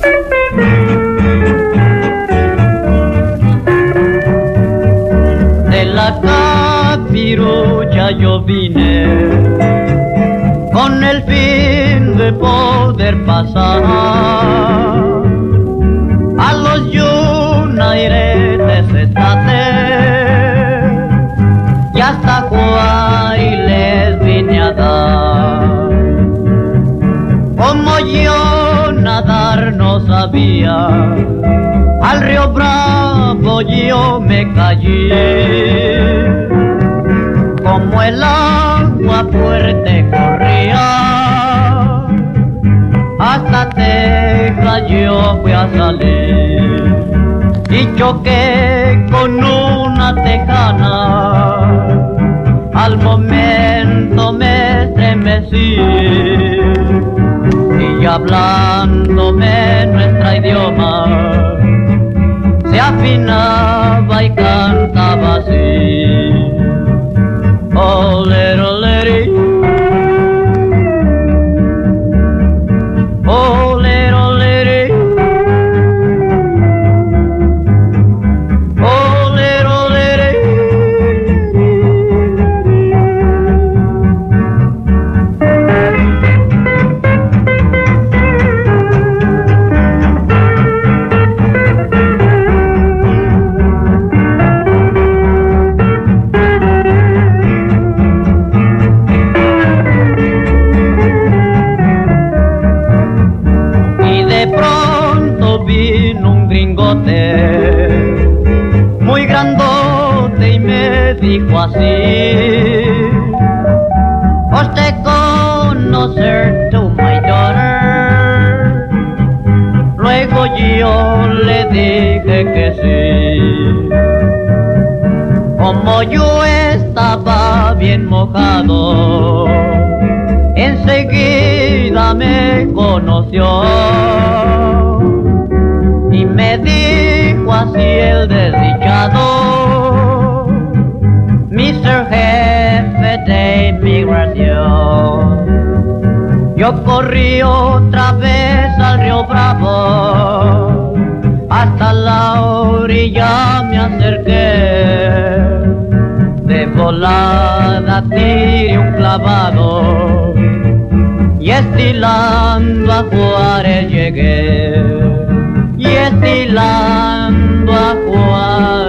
De la Capirucha yo vine con el fin de poder pasar a los Yunairetes estates y hasta Juárez les vine a dar. Como yo nadar no sabía, al río Bravo yo me caí. Como el agua fuerte corría, hasta Texas yo fui a salir. Y choqué con una tejana, al momento me estremecí. Y hablándome nuestro idioma, se afinaba y cantaba así. Oh, little lady, oh, little lady, oh, little lady. Muy grandote y me dijo así: ¿usted conocer to my daughter? Luego yo le dije que sí. Como yo estaba bien mojado, enseguida me conoció y me dijo así el desdichado: Mr. Jefe de Inmigración. Yo corrí otra vez al río Bravo, hasta la orilla me acerqué. De volada tiré un clavado y estilando a Juárez llegué. Y estilando a Juárez